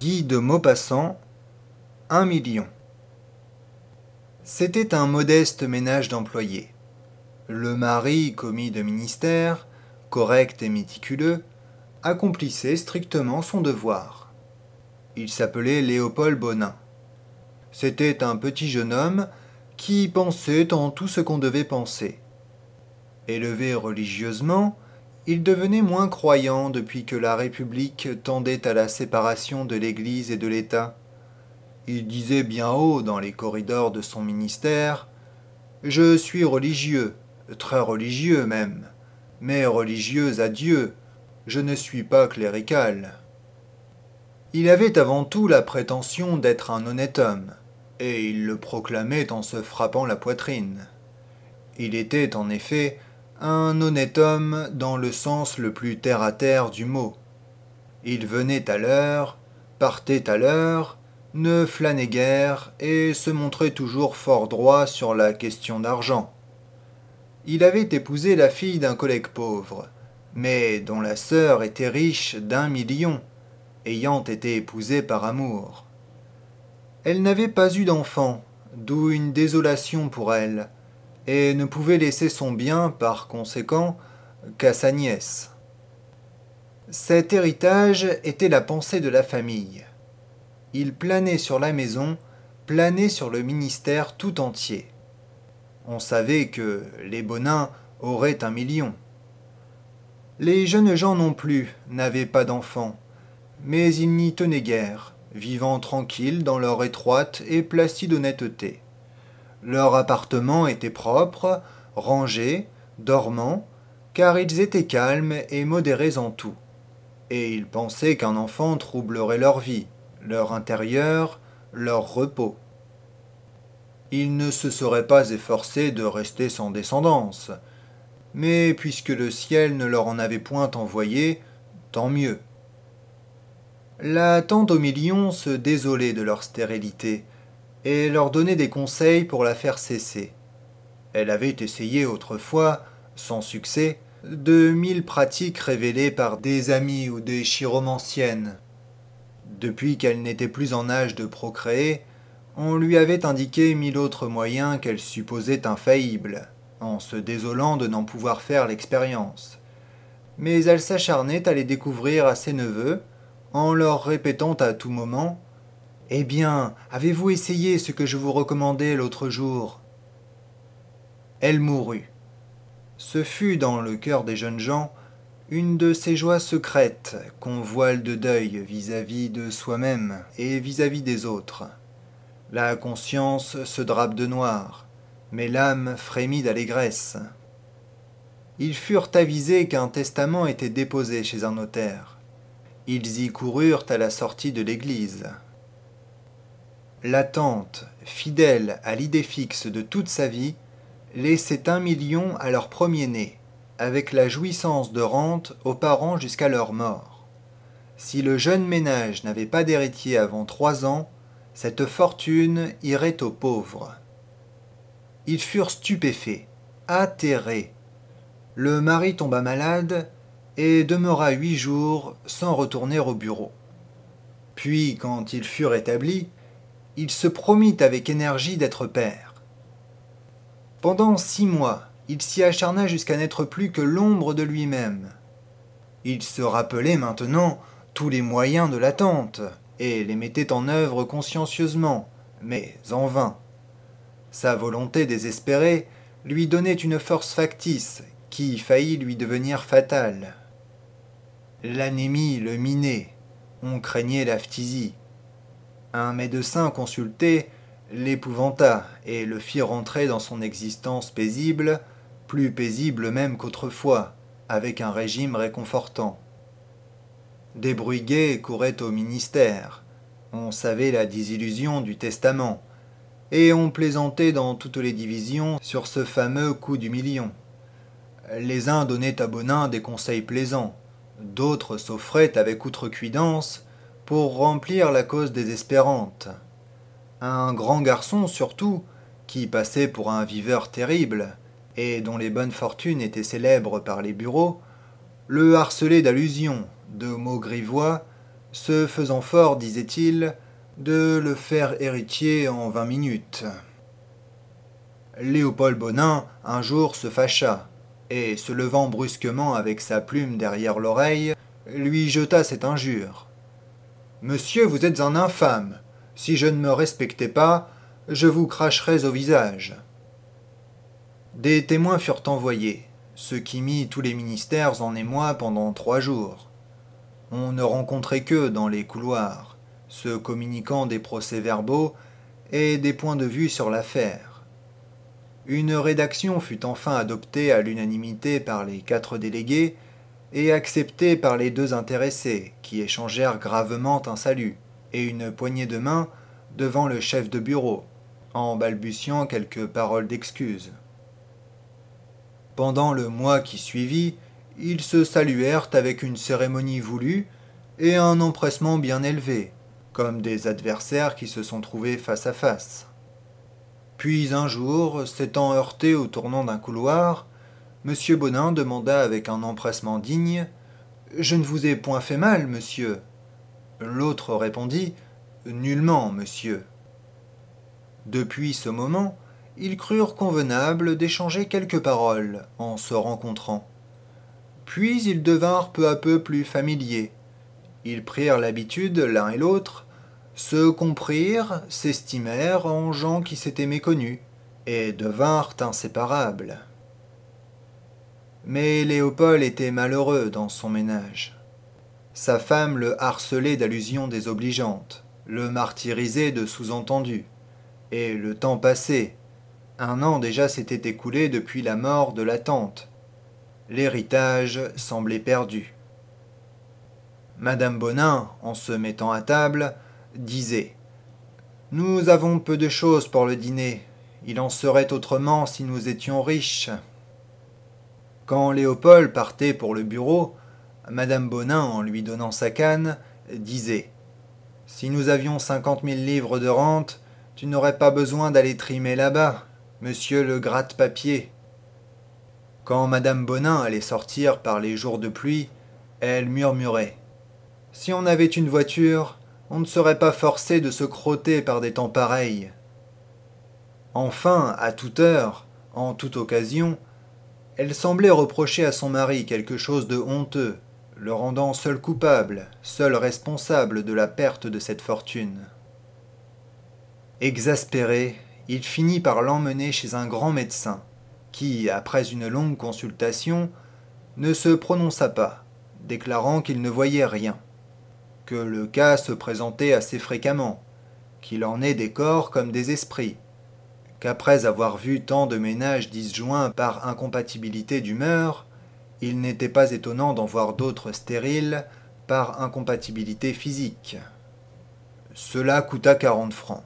Guy de Maupassant, 1 million. C'était un modeste ménage d'employés. Le mari, commis de ministère, correct et méticuleux, accomplissait strictement son devoir. Il s'appelait Léopold Bonin. C'était un petit jeune homme qui pensait en tout ce qu'on devait penser. Élevé religieusement, il devenait moins croyant depuis que la République tendait à la séparation de l'Église et de l'État. Il disait bien haut dans les corridors de son ministère : « Je suis religieux, très religieux même, mais religieux à Dieu, je ne suis pas clérical. » Il avait avant tout la prétention d'être un honnête homme, et il le proclamait en se frappant la poitrine. Il était en effet un honnête homme dans le sens le plus terre-à-terre du mot. Il venait à l'heure, partait à l'heure, ne flânait guère et se montrait toujours fort droit sur la question d'argent. Il avait épousé la fille d'un collègue pauvre, mais dont la sœur était riche d'1 million, ayant été épousée par amour. Elle n'avait pas eu d'enfant, d'où une désolation pour elle, et ne pouvait laisser son bien, par conséquent, qu'à sa nièce. Cet héritage était la pensée de la famille. Il planait sur la maison, planait sur le ministère tout entier. On savait que les Bonin auraient 1 million. Les jeunes gens non plus n'avaient pas d'enfants, mais ils n'y tenaient guère, vivant tranquilles dans leur étroite et placide honnêteté. Leur appartement était propre, rangé, dormant, car ils étaient calmes et modérés en tout. Et ils pensaient qu'un enfant troublerait leur vie, leur intérieur, leur repos. Ils ne se seraient pas efforcés de rester sans descendance, mais puisque le ciel ne leur en avait point envoyé, tant mieux. La tante aux millions se désolait de leur stérilité, et leur donnait des conseils pour la faire cesser. Elle avait essayé autrefois, sans succès, de 1000 pratiques révélées par des amies ou des chiromanciennes. Depuis qu'elle n'était plus en âge de procréer, on lui avait indiqué 1000 autres moyens qu'elle supposait infaillibles, en se désolant de n'en pouvoir faire l'expérience. Mais elle s'acharnait à les découvrir à ses neveux, en leur répétant à tout moment : « Eh bien, avez-vous essayé ce que je vous recommandais l'autre jour ?» Elle mourut. Ce fut dans le cœur des jeunes gens une de ces joies secrètes qu'on voile de deuil vis-à-vis de soi-même et vis-à-vis des autres. La conscience se drape de noir, mais l'âme frémit d'allégresse. Ils furent avisés qu'un testament était déposé chez un notaire. Ils y coururent à la sortie de l'église. La tante, fidèle à l'idée fixe de toute sa vie, laissait 1 million à leur premier-né, avec la jouissance de rente aux parents jusqu'à leur mort. Si le jeune ménage n'avait pas d'héritier avant 3 ans, cette fortune irait aux pauvres. Ils furent stupéfaits, atterrés. Le mari tomba malade et demeura 8 jours sans retourner au bureau. Puis, quand il fut rétabli, il se promit avec énergie d'être père. Pendant 6 mois, il s'y acharna jusqu'à n'être plus que l'ombre de lui-même. Il se rappelait maintenant tous les moyens de l'attente et les mettait en œuvre consciencieusement, mais en vain. Sa volonté désespérée lui donnait une force factice qui faillit lui devenir fatale. L'anémie le minait, on craignait la phtisie. Un médecin consulté l'épouvanta et le fit rentrer dans son existence paisible, plus paisible même qu'autrefois, avec un régime réconfortant. Des bruits gais couraient au ministère, on savait la désillusion du testament, et on plaisantait dans toutes les divisions sur ce fameux coup du million. Les uns donnaient à Bonin des conseils plaisants, d'autres s'offraient avec outrecuidance pour remplir la cause désespérante. Un grand garçon surtout, qui passait pour un viveur terrible, et dont les bonnes fortunes étaient célèbres par les bureaux, le harcelait d'allusions, de mots grivois, se faisant fort, disait-il, de le faire héritier en 20 minutes. Léopold Bonin, un jour, se fâcha, et, se levant brusquement avec sa plume derrière l'oreille, lui jeta cette injure. « Monsieur, vous êtes un infâme. Si je ne me respectais pas, je vous cracherais au visage. » Des témoins furent envoyés, ce qui mit tous les ministères en émoi pendant 3 jours. On ne rencontrait qu'eux dans les couloirs, se communiquant des procès-verbaux et des points de vue sur l'affaire. Une rédaction fut enfin adoptée à l'unanimité par les 4 délégués et acceptée par les 2 intéressés, qui échangèrent gravement un salut et une poignée de main devant le chef de bureau, en balbutiant quelques paroles d'excuse. Pendant le mois qui suivit, ils se saluèrent avec une cérémonie voulue et un empressement bien élevé, comme des adversaires qui se sont trouvés face à face. Puis un jour, s'étant heurté au tournant d'un couloir, M. Bonin demanda avec un empressement digne « Je ne vous ai point fait mal, monsieur ?» L'autre répondit « Nullement, monsieur. » Depuis ce moment, ils crurent convenable d'échanger quelques paroles en se rencontrant. Puis ils devinrent peu à peu plus familiers. Ils prirent l'habitude, l'un et l'autre, se comprirent, s'estimèrent en gens qui s'étaient méconnus, et devinrent inséparables. Mais Léopold était malheureux dans son ménage. Sa femme le harcelait d'allusions désobligeantes, le martyrisait de sous-entendus, et le temps passait. 1 an déjà s'était écoulé depuis la mort de la tante. L'héritage semblait perdu. Madame Bonin, en se mettant à table, disait « Nous avons peu de choses pour le dîner. Il en serait autrement si nous étions riches. » Quand Léopold partait pour le bureau, Madame Bonin, en lui donnant sa canne, disait « Si nous avions 50 000 livres de rente, tu n'aurais pas besoin d'aller trimer là-bas, monsieur le gratte-papier. » Quand Madame Bonin allait sortir par les jours de pluie, elle murmurait « Si on avait une voiture, on ne serait pas forcé de se crotter par des temps pareils. » Enfin, à toute heure, en toute occasion, elle semblait reprocher à son mari quelque chose de honteux, le rendant seul coupable, seul responsable de la perte de cette fortune. Exaspéré, il finit par l'emmener chez un grand médecin, qui, après une longue consultation, ne se prononça pas, déclarant qu'il ne voyait rien, que le cas se présentait assez fréquemment, qu'il en est des corps comme des esprits, qu'après avoir vu tant de ménages disjoints par incompatibilité d'humeur, il n'était pas étonnant d'en voir d'autres stériles par incompatibilité physique. Cela coûta 40 francs.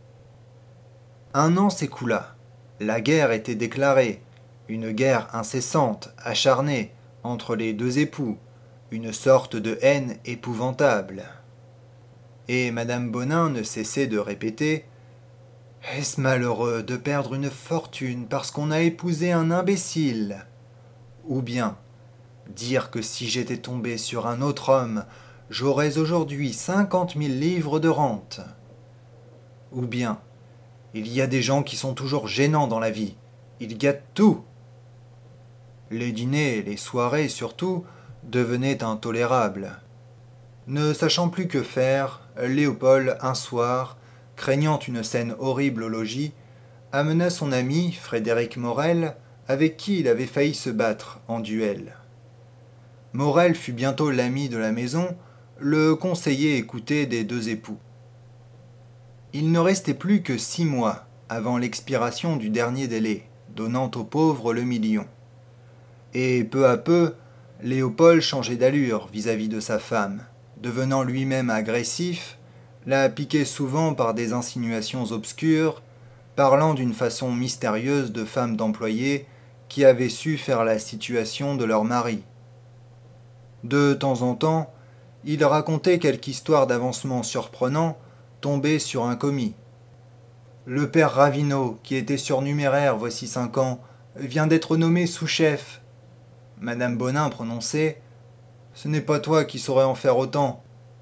1 an s'écoula. La guerre était déclarée, une guerre incessante, acharnée, entre les 2 époux, une sorte de haine épouvantable. Et Madame Bonin ne cessait de répéter « Est-ce malheureux de perdre une fortune parce qu'on a épousé un imbécile ?» Ou bien dire que si j'étais tombé sur un autre homme, j'aurais aujourd'hui 50 000 livres de rente. Ou bien il y a des gens qui sont toujours gênants dans la vie. Ils gâtent tout. Les dîners et les soirées, surtout, devenaient intolérables. Ne sachant plus que faire, Léopold, un soir, craignant une scène horrible au logis, amena son ami, Frédéric Morel, avec qui il avait failli se battre en duel. Morel fut bientôt l'ami de la maison, le conseiller écouté des 2 époux. Il ne restait plus que 6 mois avant l'expiration du dernier délai, donnant aux pauvres le million. Et peu à peu, Léopold changeait d'allure vis-à-vis de sa femme, devenant lui-même agressif, la piquait souvent par des insinuations obscures, parlant d'une façon mystérieuse de femmes d'employés qui avaient su faire la situation de leur mari. De temps en temps, il racontait quelque histoire d'avancement surprenant tombé sur un commis. Le père Ravineau, qui était surnuméraire voici 5 ans, vient d'être nommé sous-chef. Madame Bonin prononçait « Ce n'est pas toi qui saurais en faire autant. »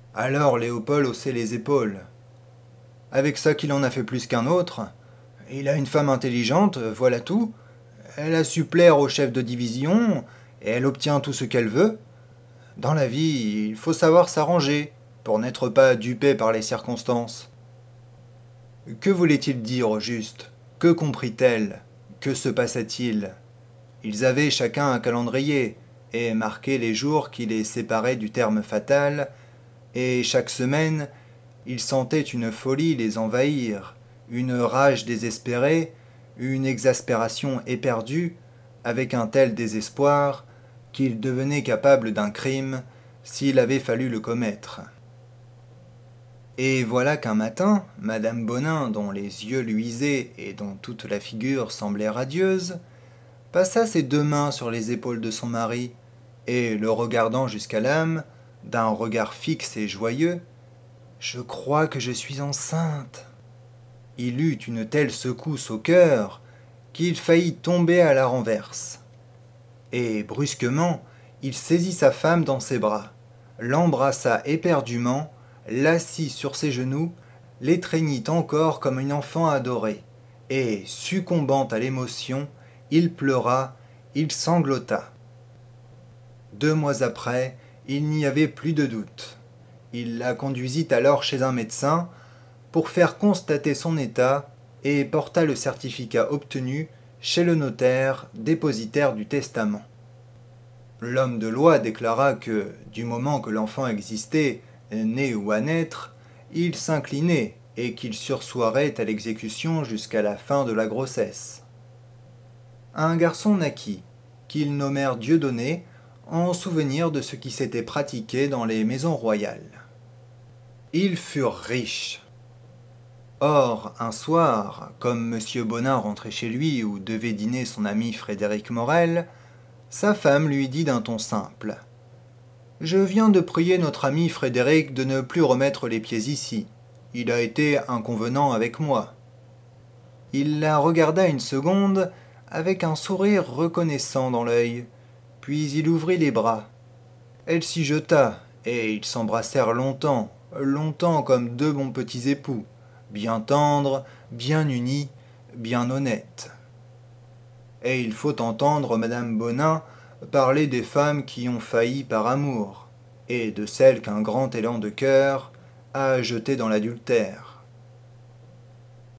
Alors Léopold haussait les épaules. Avec ça qu'il en a fait plus qu'un autre. Il a une femme intelligente, voilà tout. Elle a su plaire au chef de division, et elle obtient tout ce qu'elle veut. Dans la vie, il faut savoir s'arranger, pour n'être pas dupé par les circonstances. Que voulait-il dire au juste? Que comprit-elle? Que se passait-il? Ils avaient chacun un calendrier, et marquaient les jours qui les séparaient du terme fatal, et chaque semaine, ils sentaient une folie les envahir, une rage désespérée, une exaspération éperdue, avec un tel désespoir qu'ils devenaient capables d'un crime s'il avait fallu le commettre. Et voilà qu'un matin, Madame Bonin, dont les yeux luisaient et dont toute la figure semblait radieuse, passa ses deux mains sur les épaules de son mari, et, le regardant jusqu'à l'âme, d'un regard fixe et joyeux, je crois que je suis enceinte. Il eut une telle secousse au cœur qu'il faillit tomber à la renverse. Et brusquement, il saisit sa femme dans ses bras, l'embrassa éperdument, l'assit sur ses genoux, l'étreignit encore comme une enfant adorée, et, succombant à l'émotion, il pleura, il sanglota. 2 mois après, il n'y avait plus de doute. Il la conduisit alors chez un médecin pour faire constater son état et porta le certificat obtenu chez le notaire dépositaire du testament. L'homme de loi déclara que, du moment que l'enfant existait, né ou à naître, il s'inclinait et qu'il sursoirait à l'exécution jusqu'à la fin de la grossesse. Un garçon naquit, qu'ils nommèrent Dieudonné, en souvenir de ce qui s'était pratiqué dans les maisons royales. Ils furent riches. Or, un soir, comme M. Bonin rentrait chez lui où devait dîner son ami Frédéric Morel, sa femme lui dit d'un ton simple « Je viens de prier notre ami Frédéric de ne plus remettre les pieds ici. Il a été inconvenant avec moi. » Il la regarda une seconde avec un sourire reconnaissant dans l'œil, puis il ouvrit les bras. Elle s'y jeta, et ils s'embrassèrent longtemps, longtemps comme deux bons petits époux, bien tendres, bien unis, bien honnêtes. Et il faut entendre Madame Bonin parler des femmes qui ont failli par amour, et de celles qu'un grand élan de cœur a jetées dans l'adultère.